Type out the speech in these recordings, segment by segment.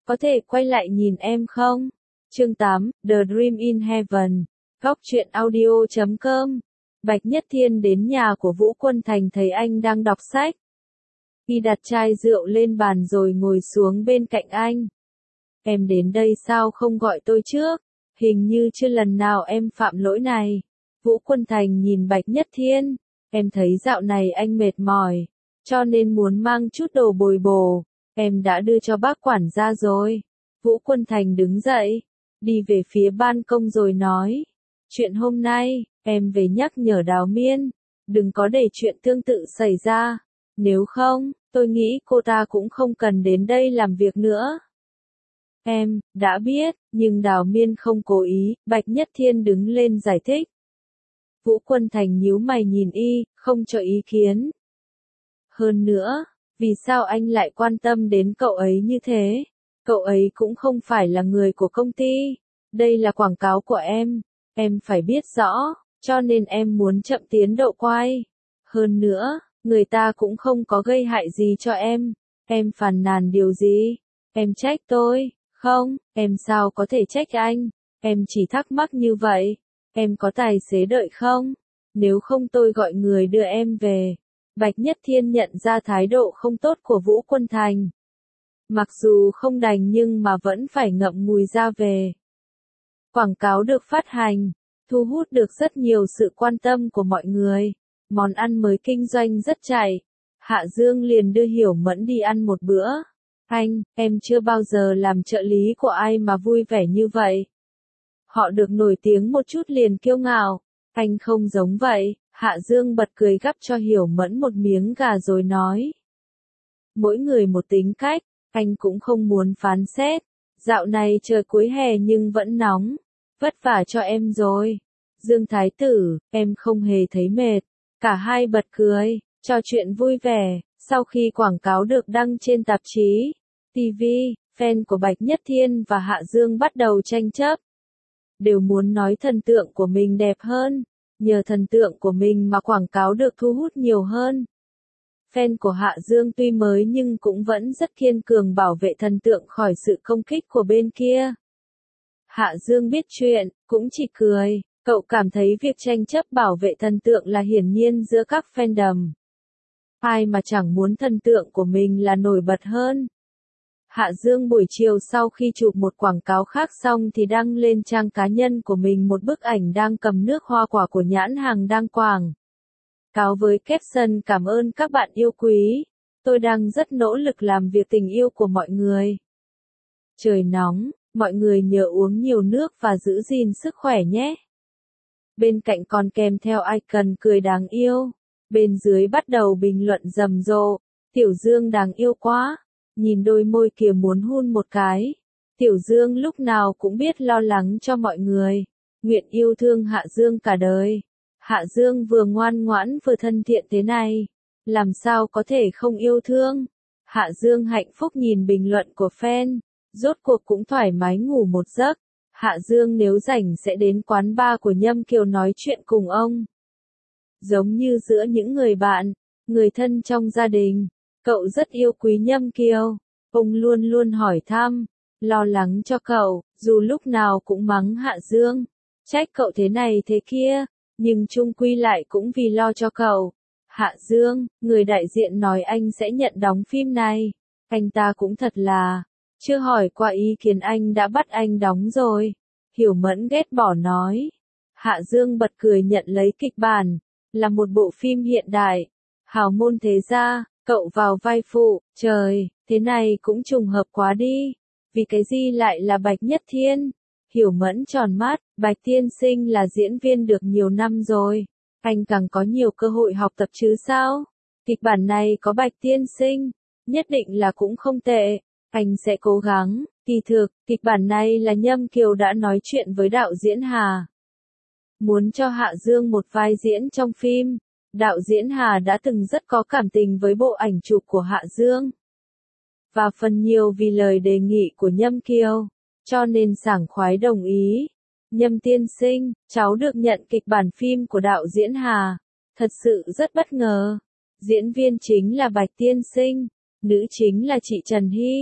có thể quay lại nhìn em không? Chương 8, The Dream in Heaven. Góc truyện audio.com. Bạch Nhất Thiên đến nhà của Vũ Quân Thành thấy anh đang đọc sách. Y đặt chai rượu lên bàn rồi ngồi xuống bên cạnh anh. Em đến đây sao không gọi tôi trước? Hình như chưa lần nào em phạm lỗi này. Vũ Quân Thành nhìn Bạch Nhất Thiên. Em thấy dạo này anh mệt mỏi, cho nên muốn mang chút đồ bồi bổ. Em đã đưa cho bác quản gia rồi. Vũ Quân Thành đứng dậy, đi về phía ban công rồi nói. Chuyện hôm nay, em về nhắc nhở Đào Miên, đừng có để chuyện tương tự xảy ra. Nếu không, tôi nghĩ cô ta cũng không cần đến đây làm việc nữa. Em, đã biết, nhưng Đào Miên không cố ý, Bạch Nhất Thiên đứng lên giải thích. Vũ Quân Thành nhíu mày nhìn y, không cho ý kiến. Hơn nữa, vì sao anh lại quan tâm đến cậu ấy như thế? Cậu ấy cũng không phải là người của công ty. Đây là quảng cáo của em phải biết rõ, cho nên em muốn chậm tiến độ quay. Hơn nữa, người ta cũng không có gây hại gì cho em phàn nàn điều gì? Em trách tôi? Không, em sao có thể trách anh? Em chỉ thắc mắc như vậy. Em có tài xế đợi không? Nếu không tôi gọi người đưa em về. Bạch Nhất Thiên nhận ra thái độ không tốt của Vũ Quân Thành. Mặc dù không đành nhưng mà vẫn phải ngậm ngùi ra về. Quảng cáo được phát hành, thu hút được rất nhiều sự quan tâm của mọi người. Món ăn mới kinh doanh rất chạy. Hạ Dương liền đưa Hiểu Mẫn đi ăn một bữa. Em chưa bao giờ làm trợ lý của ai mà vui vẻ như vậy. Họ được nổi tiếng một chút liền kiêu ngạo. Anh không giống vậy. Hạ Dương bật cười gắp cho Hiểu Mẫn một miếng gà rồi nói. Mỗi người một tính cách, anh cũng không muốn phán xét. Dạo này trời cuối hè nhưng vẫn nóng. Vất vả cho em rồi. Dương Thái Tử, em không hề thấy mệt. Cả hai bật cười, trò chuyện vui vẻ. Sau khi quảng cáo được đăng trên tạp chí, TV, fan của Bạch Nhất Thiên và Hạ Dương bắt đầu tranh chấp. Đều muốn nói thần tượng của mình đẹp hơn. Nhờ thần tượng của mình mà quảng cáo được thu hút nhiều hơn. Fan của Hạ Dương tuy mới nhưng cũng vẫn rất kiên cường bảo vệ thần tượng khỏi sự công kích của bên kia. Hạ Dương biết chuyện, cũng chỉ cười. Cậu cảm thấy việc tranh chấp bảo vệ thần tượng là hiển nhiên giữa các fandom. Ai mà chẳng muốn thần tượng của mình là nổi bật hơn. Hạ Dương buổi chiều sau khi chụp một quảng cáo khác xong thì đăng lên trang cá nhân của mình một bức ảnh đang cầm nước hoa quả của nhãn hàng đang quảng cáo với caption cảm ơn các bạn yêu quý. Tôi đang rất nỗ lực làm việc tình yêu của mọi người. Trời nóng, mọi người nhớ uống nhiều nước và giữ gìn sức khỏe nhé. Bên cạnh còn kèm theo icon cười đáng yêu. Bên dưới bắt đầu bình luận rầm rộ. Tiểu Dương đáng yêu quá. Nhìn đôi môi kia muốn hôn một cái. Tiểu Dương lúc nào cũng biết lo lắng cho mọi người. Nguyện yêu thương Hạ Dương cả đời. Hạ Dương vừa ngoan ngoãn vừa thân thiện thế này. Làm sao có thể không yêu thương? Hạ Dương hạnh phúc nhìn bình luận của fan. Rốt cuộc cũng thoải mái ngủ một giấc. Hạ Dương nếu rảnh sẽ đến quán bar của Nhâm Kiều nói chuyện cùng ông. Giống như giữa những người bạn, người thân trong gia đình. Cậu rất yêu quý Nhâm Kiều. Ông luôn luôn hỏi thăm, lo lắng cho cậu, dù lúc nào cũng mắng Hạ Dương. Trách cậu thế này thế kia, nhưng chung quy lại cũng vì lo cho cậu. Hạ Dương, người đại diện nói anh sẽ nhận đóng phim này. Anh ta cũng thật là, chưa hỏi qua ý kiến anh đã bắt anh đóng rồi. Hiểu Mẫn ghét bỏ nói. Hạ Dương bật cười nhận lấy kịch bản, là một bộ phim hiện đại. Hào môn thế gia, cậu vào vai phụ, trời, thế này cũng trùng hợp quá đi. Vì cái gì lại là Bạch Nhất Thiên? Hiểu Mẫn tròn mắt, Bạch Tiên Sinh là diễn viên được nhiều năm rồi. Anh càng có nhiều cơ hội học tập chứ sao? Kịch bản này có Bạch Tiên Sinh, nhất định là cũng không tệ. Anh sẽ cố gắng. Kỳ thực, kịch bản này là Nhâm Kiều đã nói chuyện với đạo diễn Hà. Muốn cho Hạ Dương một vai diễn trong phim. Đạo diễn Hà đã từng rất có cảm tình với bộ ảnh chụp của Hạ Dương. Và phần nhiều vì lời đề nghị của Nhâm Kiều. Cho nên sảng khoái đồng ý. Nhâm tiên sinh, cháu được nhận kịch bản phim của đạo diễn Hà. Thật sự rất bất ngờ. Diễn viên chính là Bạch tiên sinh. Nữ chính là chị Trần Hy.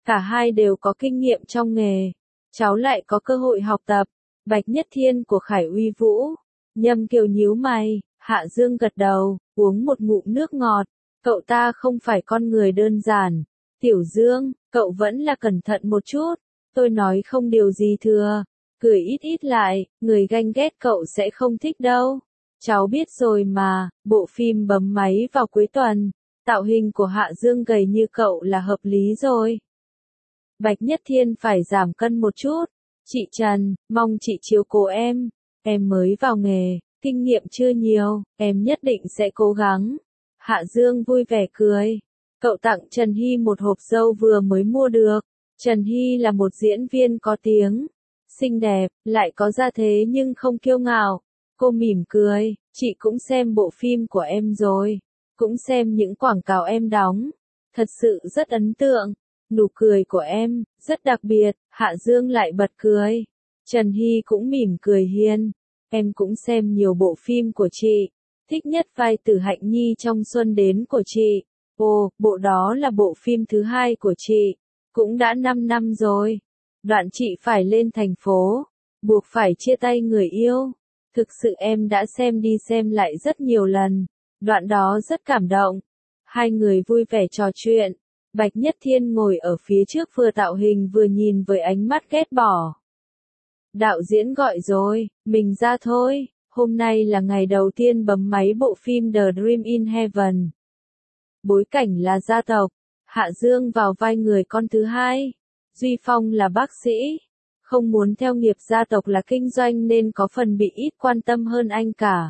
Cả hai đều có kinh nghiệm trong nghề. Cháu lại có cơ hội học tập. Bạch Nhất Thiên của Khải Uy Vũ. Nhâm Kiều nhíu mày, Hạ Dương gật đầu, uống một ngụm nước ngọt. Cậu ta không phải con người đơn giản. Tiểu Dương, cậu vẫn là cẩn thận một chút. Tôi nói không điều gì thừa. Cười ít ít lại, người ganh ghét cậu sẽ không thích đâu. Cháu biết rồi mà, bộ phim bấm máy vào cuối tuần. Tạo hình của Hạ Dương gầy như cậu là hợp lý rồi. Bạch Nhất Thiên phải giảm cân một chút. Chị Trần, mong chị chiếu cố em. Em mới vào nghề, kinh nghiệm chưa nhiều, em nhất định sẽ cố gắng. Hạ Dương vui vẻ cười. Cậu tặng Trần Hy một hộp dâu vừa mới mua được. Trần Hy là một diễn viên có tiếng. Xinh đẹp, lại có gia thế nhưng không kiêu ngạo. Cô mỉm cười, chị cũng xem bộ phim của em rồi. Cũng xem những quảng cáo em đóng. Thật sự rất ấn tượng. Nụ cười của em, rất đặc biệt. Hạ Dương lại bật cười. Trần Hy cũng mỉm cười hiền. Em cũng xem nhiều bộ phim của chị. Thích nhất vai Tử Hạnh Nhi trong Xuân Đến của chị. Ồ, bộ đó là bộ phim thứ 2 của chị. Cũng đã 5 năm rồi. Đoạn chị phải lên thành phố. Buộc phải chia tay người yêu. Thực sự em đã xem đi xem lại rất nhiều lần. Đoạn đó rất cảm động. Hai người vui vẻ trò chuyện. Bạch Nhất Thiên ngồi ở phía trước vừa tạo hình vừa nhìn với ánh mắt ghét bỏ. Đạo diễn gọi rồi, mình ra thôi. Hôm nay là ngày đầu tiên bấm máy bộ phim The Dream in Heaven. Bối cảnh là gia tộc. Hạ Dương vào vai người con thứ hai. Duy Phong là bác sĩ. Không muốn theo nghiệp gia tộc là kinh doanh nên có phần bị ít quan tâm hơn anh cả.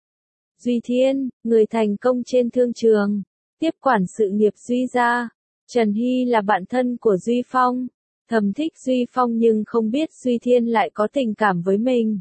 Duy Thiên, người thành công trên thương trường. Tiếp quản sự nghiệp Duy gia. Trần Hy là bạn thân của Duy Phong. Thầm thích Duy Phong nhưng không biết Duy Thiên lại có tình cảm với mình.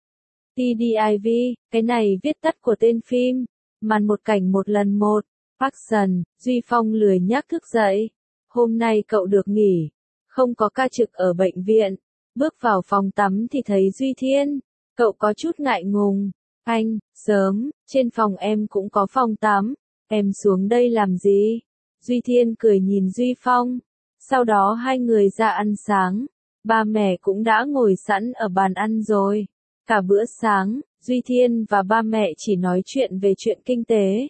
TDIV, cái này viết tắt của tên phim. Màn một cảnh một lần một. Action, Duy Phong lười nhác thức dậy. Hôm nay cậu được nghỉ. Không có ca trực ở bệnh viện. Bước vào phòng tắm thì thấy Duy Thiên. Cậu có chút ngại ngùng. Anh, sớm, trên phòng em cũng có phòng tắm. Em xuống đây làm gì? Duy Thiên cười nhìn Duy Phong. Sau đó hai người ra ăn sáng. Ba mẹ cũng đã ngồi sẵn ở bàn ăn rồi. Cả bữa sáng, Duy Thiên và ba mẹ chỉ nói chuyện về chuyện kinh tế.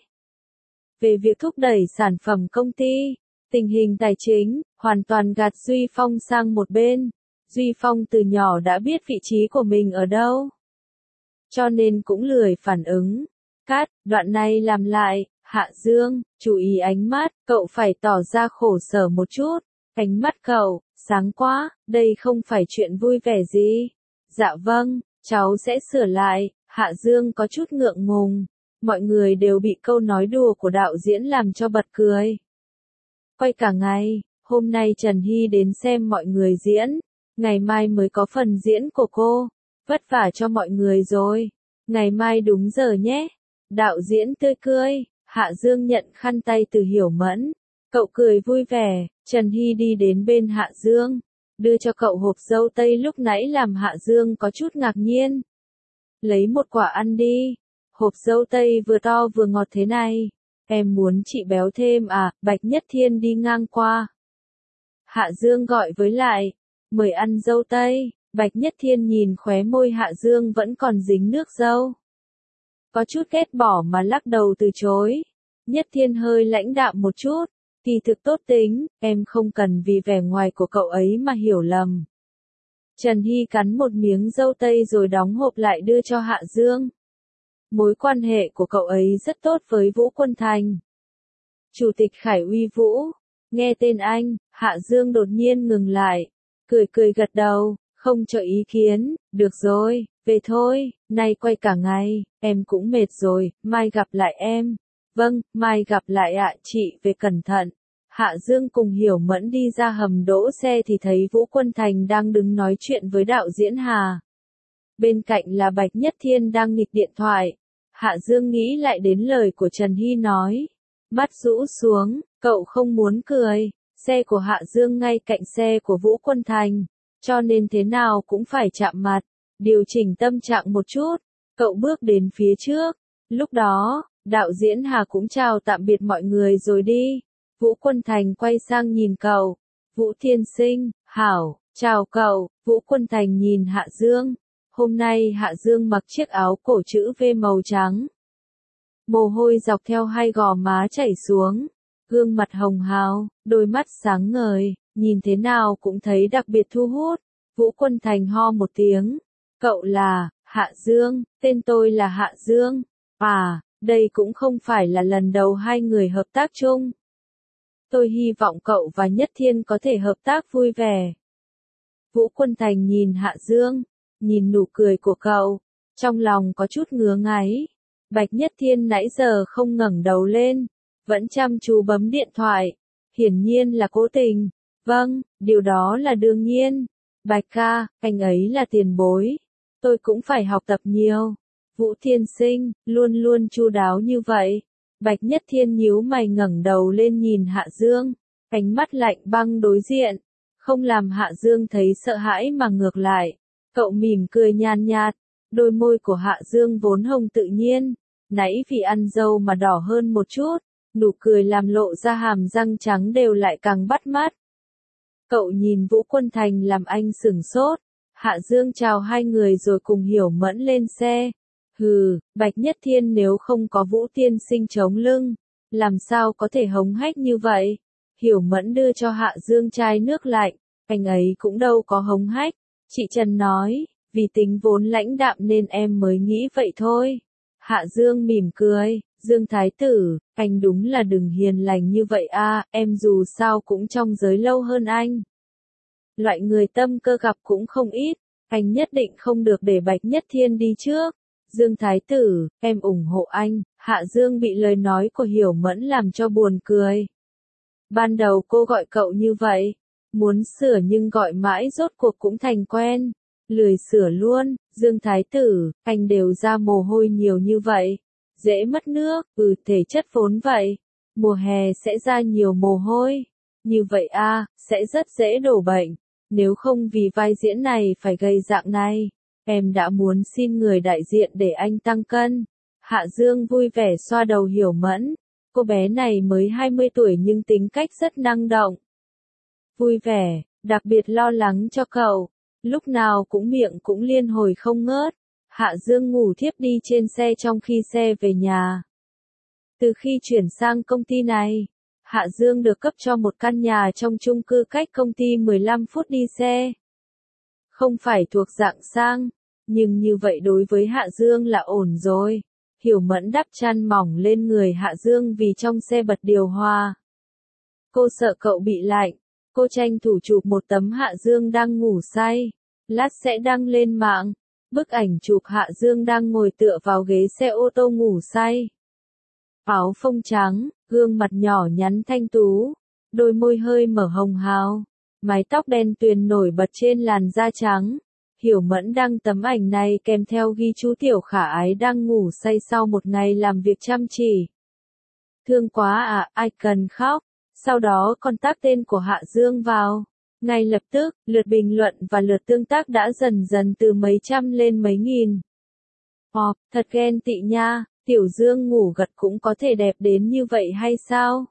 Về việc thúc đẩy sản phẩm công ty, tình hình tài chính, hoàn toàn gạt Duy Phong sang một bên. Duy Phong từ nhỏ đã biết vị trí của mình ở đâu. Cho nên cũng lười phản ứng. Cát, đoạn này làm lại, Hạ Dương, chú ý ánh mắt, cậu phải tỏ ra khổ sở một chút. Ánh mắt cậu, sáng quá, đây không phải chuyện vui vẻ gì. Dạ vâng, cháu sẽ sửa lại. Hạ Dương có chút ngượng ngùng. Mọi người đều bị câu nói đùa của đạo diễn làm cho bật cười. Quay cả ngày, hôm nay Trần Hy đến xem mọi người diễn. Ngày mai mới có phần diễn của cô. Vất vả cho mọi người rồi. Ngày mai đúng giờ nhé. Đạo diễn tươi cười. Hạ Dương nhận khăn tay từ Hiểu Mẫn. Cậu cười vui vẻ. Trần Hy đi đến bên Hạ Dương. Đưa cho cậu hộp dâu tây lúc nãy làm Hạ Dương có chút ngạc nhiên. Lấy một quả ăn đi. Hộp dâu tây vừa to vừa ngọt thế này. Em muốn chị béo thêm à? Bạch Nhất Thiên đi ngang qua. Hạ Dương gọi với lại. Mời ăn dâu tây. Bạch Nhất Thiên nhìn khóe môi Hạ Dương vẫn còn dính nước dâu. Có chút ghét bỏ mà lắc đầu từ chối. Nhất Thiên hơi lãnh đạm một chút. Kỳ thực tốt tính, em không cần vì vẻ ngoài của cậu ấy mà hiểu lầm. Trần Hy cắn một miếng dâu tây rồi đóng hộp lại đưa cho Hạ Dương. Mối quan hệ của cậu ấy rất tốt với Vũ Quân Thành. Chủ tịch Khải Uy Vũ. Nghe tên anh, Hạ Dương đột nhiên ngừng lại. Cười cười gật đầu, không cho ý kiến. Được rồi, về thôi, nay quay cả ngày, em cũng mệt rồi, mai gặp lại em. Vâng, mai gặp lại ạ, chị về cẩn thận. Hạ Dương cùng Hiểu Mẫn đi ra hầm đỗ xe thì thấy Vũ Quân Thành đang đứng nói chuyện với đạo diễn Hà. Bên cạnh là Bạch Nhất Thiên đang nghịch điện thoại. Hạ Dương nghĩ lại đến lời của Trần Hy nói. Mắt rũ xuống, cậu không muốn cười. Xe của Hạ Dương ngay cạnh xe của Vũ Quân Thành. Cho nên thế nào cũng phải chạm mặt. Điều chỉnh tâm trạng một chút. Cậu bước đến phía trước. Lúc đó, đạo diễn Hà cũng chào tạm biệt mọi người rồi đi. Vũ Quân Thành quay sang nhìn cậu. Vũ tiên sinh, hảo, chào cậu. Vũ Quân Thành nhìn Hạ Dương. Hôm nay Hạ Dương mặc chiếc áo cổ chữ V màu trắng. Mồ hôi dọc theo hai gò má chảy xuống. Gương mặt hồng hào, đôi mắt sáng ngời, nhìn thế nào cũng thấy đặc biệt thu hút. Vũ Quân Thành ho một tiếng. Cậu là, Hạ Dương, tên tôi là Hạ Dương. À, đây cũng không phải là lần đầu hai người hợp tác chung. Tôi hy vọng cậu và Nhất Thiên có thể hợp tác vui vẻ. Vũ Quân Thành nhìn Hạ Dương, nhìn nụ cười của cậu, trong lòng có chút ngứa ngáy. Bạch Nhất Thiên nãy giờ không ngẩng đầu lên, vẫn chăm chú bấm điện thoại, hiển nhiên là cố tình. Vâng, điều đó là đương nhiên. Bạch ca, anh ấy là tiền bối. Tôi cũng phải học tập nhiều. Vũ tiên sinh, luôn luôn chu đáo như vậy. Bạch Nhất Thiên nhíu mày ngẩng đầu lên nhìn Hạ Dương, ánh mắt lạnh băng đối diện, không làm Hạ Dương thấy sợ hãi mà ngược lại. Cậu mỉm cười nhàn nhạt, đôi môi của Hạ Dương vốn hồng tự nhiên, nãy vì ăn dâu mà đỏ hơn một chút, nụ cười làm lộ ra hàm răng trắng đều lại càng bắt mắt. Cậu nhìn Vũ Quân Thành làm anh sửng sốt. Hạ Dương chào hai người rồi cùng Hiểu Mẫn lên xe. Hừ, Bạch Nhất Thiên nếu không có Vũ tiên sinh chống lưng, làm sao có thể hống hách như vậy? Hiểu Mẫn đưa cho Hạ Dương chai nước lạnh, anh ấy cũng đâu có hống hách. Chị Trần nói, vì tính vốn lãnh đạm nên em mới nghĩ vậy thôi. Hạ Dương mỉm cười, Dương Thái Tử, anh đúng là đừng hiền lành như vậy a, em dù sao cũng trong giới lâu hơn anh. Loại người tâm cơ gặp cũng không ít, anh nhất định không được để Bạch Nhất Thiên đi trước. Dương Thái Tử, em ủng hộ anh. Hạ Dương bị lời nói của Hiểu Mẫn làm cho buồn cười. Ban đầu cô gọi cậu như vậy, muốn sửa nhưng gọi mãi rốt cuộc cũng thành quen. Lười sửa luôn. Dương Thái Tử, anh đều ra mồ hôi nhiều như vậy, dễ mất nước. Thể chất vốn vậy, mùa hè sẽ ra nhiều mồ hôi. Như vậy sẽ rất dễ đổ bệnh. Nếu không vì vai diễn này phải gây dạng này, em đã muốn xin người đại diện để anh tăng cân. Hạ Dương vui vẻ xoa đầu Hiểu Mẫn. Cô bé này mới 20 tuổi nhưng tính cách rất năng động. Vui vẻ, đặc biệt lo lắng cho cậu. Lúc nào cũng miệng cũng liên hồi không ngớt. Hạ Dương ngủ thiếp đi trên xe trong khi xe về nhà. Từ khi chuyển sang công ty này, Hạ Dương được cấp cho một căn nhà trong chung cư cách công ty 15 phút đi xe. Không phải thuộc dạng sang, nhưng như vậy đối với Hạ Dương là ổn rồi. Hiểu Mẫn đắp chăn mỏng lên người Hạ Dương vì trong xe bật điều hòa. Cô sợ cậu bị lạnh, cô tranh thủ chụp một tấm Hạ Dương đang ngủ say. Lát sẽ đăng lên mạng. Bức ảnh chụp Hạ Dương đang ngồi tựa vào ghế xe ô tô ngủ say. Áo phông trắng, gương mặt nhỏ nhắn thanh tú, đôi môi hơi mở hồng hào, mái tóc đen tuyền nổi bật trên làn da trắng. Hiểu Mẫn đăng tấm ảnh này kèm theo ghi chú Tiểu Khả Ái đang ngủ say sau một ngày làm việc chăm chỉ. Thương quá à, ai cần khóc. Sau đó còn tác tên của Hạ Dương vào. Ngay lập tức, lượt bình luận và lượt tương tác đã dần dần từ mấy trăm lên mấy nghìn. Thật ghen tị nha, Tiểu Dương ngủ gật cũng có thể đẹp đến như vậy hay sao?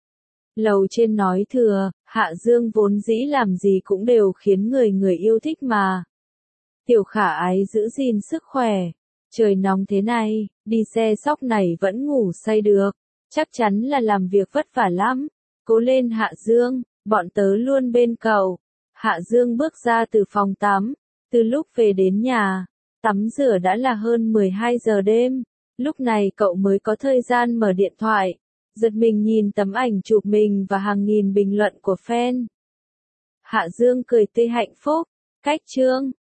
Lầu trên nói thừa, Hạ Dương vốn dĩ làm gì cũng đều khiến người yêu thích mà. Tiểu Khả Ái giữ gìn sức khỏe. Trời nóng thế này, đi xe sóc này vẫn ngủ say được. Chắc chắn là làm việc vất vả lắm. Cố lên Hạ Dương, bọn tớ luôn bên cậu. Hạ Dương bước ra từ phòng tắm. Từ lúc về đến nhà, tắm rửa đã là hơn 12 giờ đêm. Lúc này cậu mới có thời gian mở điện thoại. Giật mình nhìn tấm ảnh chụp mình và hàng nghìn bình luận của fan. Hạ Dương cười tươi hạnh phúc. Cách chương